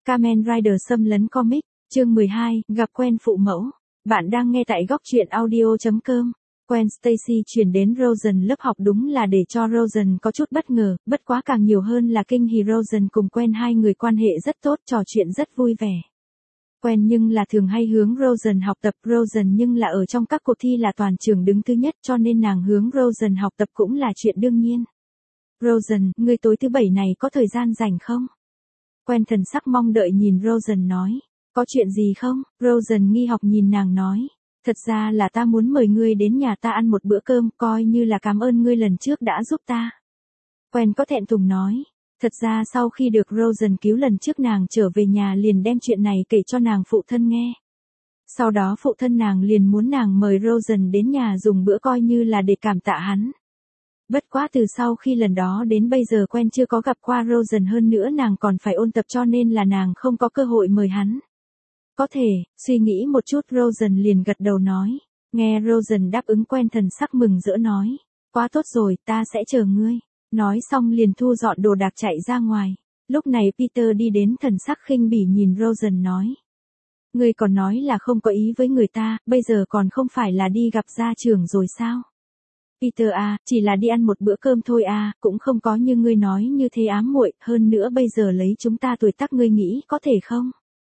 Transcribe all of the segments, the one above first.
Kamen Rider xâm lấn comic, chương 12, gặp quen phụ mẫu. Bạn đang nghe tại góc truyện audio.com. Quen Stacy chuyển đến Rosen lớp học đúng là để cho Rosen có chút bất ngờ, bất quá càng nhiều hơn là kinh hỉ Rosen cùng quen hai người quan hệ rất tốt, trò chuyện rất vui vẻ. Quen nhưng là thường hay hướng Rosen học tập, Rosen nhưng là ở trong các cuộc thi là toàn trường đứng thứ nhất, cho nên nàng hướng Rosen học tập cũng là chuyện đương nhiên. Rosen, ngươi tối thứ bảy này có thời gian rảnh không? Quen thần sắc mong đợi nhìn Rosen nói. Có chuyện gì không? Rosen nghi học nhìn nàng nói. Thật ra là ta muốn mời ngươi đến nhà ta ăn một bữa cơm, coi như là cảm ơn ngươi lần trước đã giúp ta. Quen có thẹn thùng nói. Thật ra sau khi được Rosen cứu lần trước, nàng trở về nhà liền đem chuyện này kể cho nàng phụ thân nghe. Sau đó phụ thân nàng liền muốn nàng mời Rosen đến nhà dùng bữa coi như là để cảm tạ hắn. Bất quá từ sau khi lần đó đến bây giờ Quen chưa có gặp qua Rosen, hơn nữa nàng còn phải ôn tập cho nên là nàng không có cơ hội mời hắn. Có thể, suy nghĩ một chút Rosen liền gật đầu nói. Nghe Rosen đáp ứng Quen thần sắc mừng rỡ nói. Quá tốt rồi, ta sẽ chờ ngươi. Nói xong liền thu dọn đồ đạc chạy ra ngoài. Lúc này Peter đi đến, thần sắc khinh bỉ nhìn Rosen nói. Ngươi còn nói là không có ý với người ta, bây giờ còn không phải là đi gặp gia trưởng rồi sao? Peter à, chỉ là đi ăn một bữa cơm thôi à, cũng không có như ngươi nói như thế ám muội, hơn nữa bây giờ lấy chúng ta tuổi tác, ngươi nghĩ có thể không?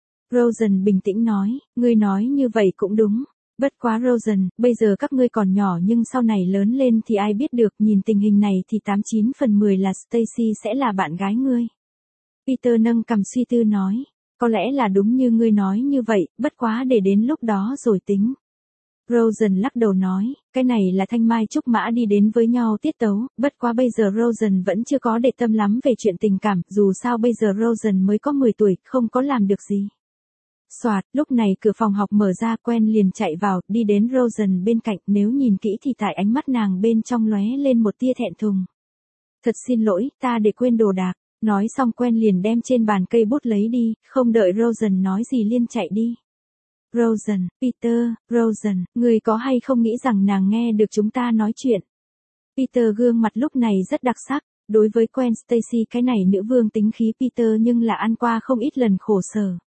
Rosen bình tĩnh nói, ngươi nói như vậy cũng đúng. Bất quá Rosen, bây giờ các ngươi còn nhỏ nhưng sau này lớn lên thì ai biết được, nhìn tình hình này thì 89 phần 10 là Stacy sẽ là bạn gái ngươi. Peter nâng cằm suy tư nói, có lẽ là đúng như ngươi nói như vậy, bất quá để đến lúc đó rồi tính. Rosen lắc đầu nói, cái này là thanh mai trúc mã đi đến với nhau tiết tấu, bất quá bây giờ Rosen vẫn chưa có để tâm lắm về chuyện tình cảm, dù sao bây giờ Rosen mới có 10 tuổi, không có làm được gì. Soạt, lúc này cửa phòng học mở ra, Quen liền chạy vào, đi đến Rosen bên cạnh, nếu nhìn kỹ thì tại ánh mắt nàng bên trong lóe lên một tia thẹn thùng. Thật xin lỗi, ta để quên đồ đạc. Nói xong Quen liền đem trên bàn cây bút lấy đi, không đợi Rosen nói gì liền chạy đi. Rosen, Peter, Rosen, người có hay không nghĩ rằng nàng nghe được chúng ta nói chuyện? Peter gương mặt lúc này rất đặc sắc, đối với Gwen Stacy cái này nữ vương tính khí Peter nhưng là ăn qua không ít lần khổ sở.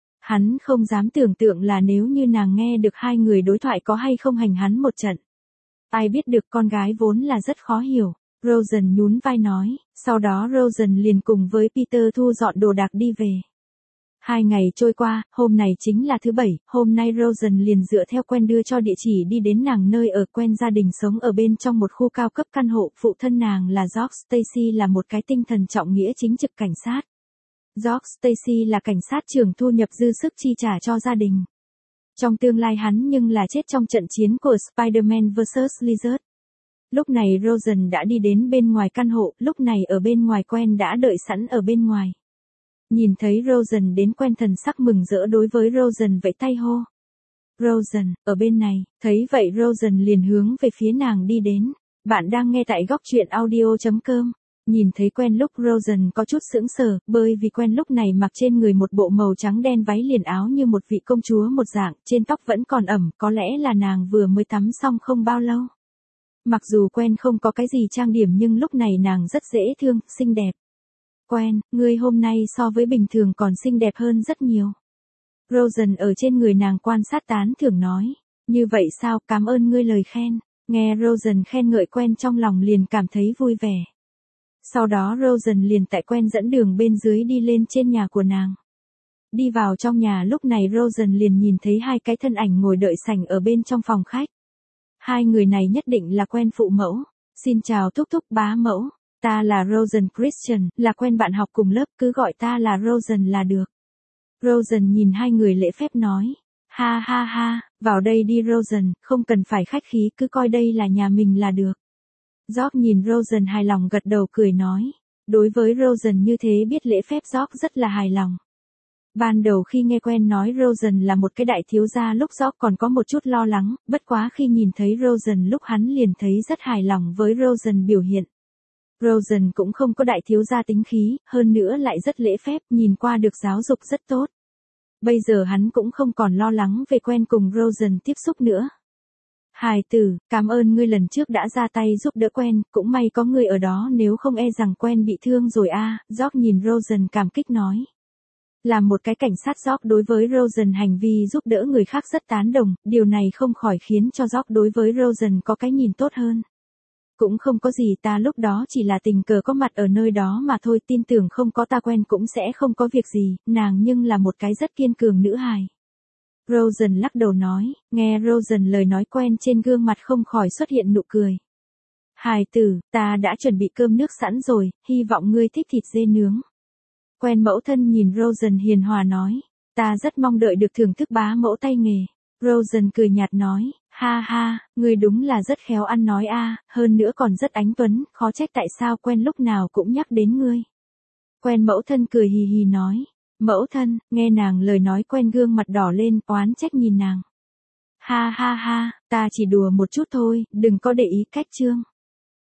Hắn không dám tưởng tượng là nếu như nàng nghe được hai người đối thoại có hay không hành hắn một trận. Ai biết được, con gái vốn là rất khó hiểu. Rosen nhún vai nói, sau đó Rosen liền cùng với Peter thu dọn đồ đạc đi về. 2 ngày trôi qua, hôm này chính là thứ bảy, hôm nay Rosen liền dựa theo Quen đưa cho địa chỉ đi đến nàng nơi ở. Quen gia đình sống ở bên trong một khu cao cấp căn hộ, phụ thân nàng là George Stacy là một cái tinh thần trọng nghĩa chính trực cảnh sát. George Stacy là cảnh sát trưởng thu nhập dư sức chi trả cho gia đình. Trong tương lai hắn nhưng là chết trong trận chiến của Spider-Man vs. Lizard. Lúc này Rosen đã đi đến bên ngoài căn hộ, lúc này ở bên ngoài Quen đã đợi sẵn ở bên ngoài. Nhìn thấy Rosen đến, Quen thần sắc mừng rỡ đối với Rosen vẫy tay hô. Rosen, ở bên này, thấy vậy Rosen liền hướng về phía nàng đi đến. Bạn đang nghe tại góc truyện audio.com. Nhìn thấy Quen lúc Rosen có chút sững sờ, bởi vì Quen lúc này mặc trên người một bộ màu trắng đen váy liền áo như một vị công chúa một dạng, trên tóc vẫn còn ẩm, có lẽ là nàng vừa mới tắm xong không bao lâu. Mặc dù Quen không có cái gì trang điểm nhưng lúc này nàng rất dễ thương, xinh đẹp. Quen, ngươi hôm nay so với bình thường còn xinh đẹp hơn rất nhiều. Rosen ở trên người nàng quan sát tán thưởng nói. Như vậy sao, cảm ơn ngươi lời khen. Nghe Rosen khen ngợi, Quen trong lòng liền cảm thấy vui vẻ. Sau đó Rosen liền tại Quen dẫn đường bên dưới đi lên trên nhà của nàng. Đi vào trong nhà, lúc này Rosen liền nhìn thấy hai cái thân ảnh ngồi đợi sảnh ở bên trong phòng khách. Hai người này nhất định là Quen phụ mẫu. Xin chào thúc thúc, bá mẫu. Ta là Rosen Christian, là Quen bạn học cùng lớp, cứ gọi ta là Rosen là được. Rosen nhìn hai người lễ phép nói. Ha ha ha, vào đây đi Rosen, không cần phải khách khí, cứ coi đây là nhà mình là được. George nhìn Rosen hài lòng gật đầu cười nói. Đối với Rosen như thế biết lễ phép, George rất là hài lòng. Ban đầu khi nghe Quen nói Rosen là một cái đại thiếu gia, lúc George còn có một chút lo lắng, bất quá khi nhìn thấy Rosen lúc hắn liền thấy rất hài lòng với Rosen biểu hiện. Rosen cũng không có đại thiếu gia tính khí, hơn nữa lại rất lễ phép, nhìn qua được giáo dục rất tốt. Bây giờ hắn cũng không còn lo lắng về Quen cùng Rosen tiếp xúc nữa. Hài tử, cảm ơn ngươi lần trước đã ra tay giúp đỡ Quen, cũng may có ngươi ở đó, nếu không e rằng Quen bị thương rồi a. George nhìn Rosen cảm kích nói. Làm một cái cảnh sát George đối với Rosen hành vi giúp đỡ người khác rất tán đồng, điều này không khỏi khiến cho George đối với Rosen có cái nhìn tốt hơn. Cũng không có gì, ta lúc đó chỉ là tình cờ có mặt ở nơi đó mà thôi, tin tưởng không có ta quen cũng sẽ không có việc gì, nàng nhưng là một cái rất kiên cường nữ hài. Rosen lắc đầu nói, nghe Rosen lời nói quen trên gương mặt không khỏi xuất hiện nụ cười. Hài tử, ta đã chuẩn bị cơm nước sẵn rồi, hy vọng ngươi thích thịt dê nướng. Quen mẫu thân nhìn Rosen hiền hòa nói, ta rất mong đợi được thưởng thức bá mẫu tay nghề. Rosen cười nhạt nói, ha ha, ngươi đúng là rất khéo ăn nói a, hơn nữa còn rất ánh tuấn, khó trách tại sao quen lúc nào cũng nhắc đến ngươi. Quen mẫu thân cười hì hì nói, mẫu thân, nghe nàng lời nói quen gương mặt đỏ lên, oán trách nhìn nàng. Ha ha ha, ta chỉ đùa một chút thôi, đừng có để ý cách chương.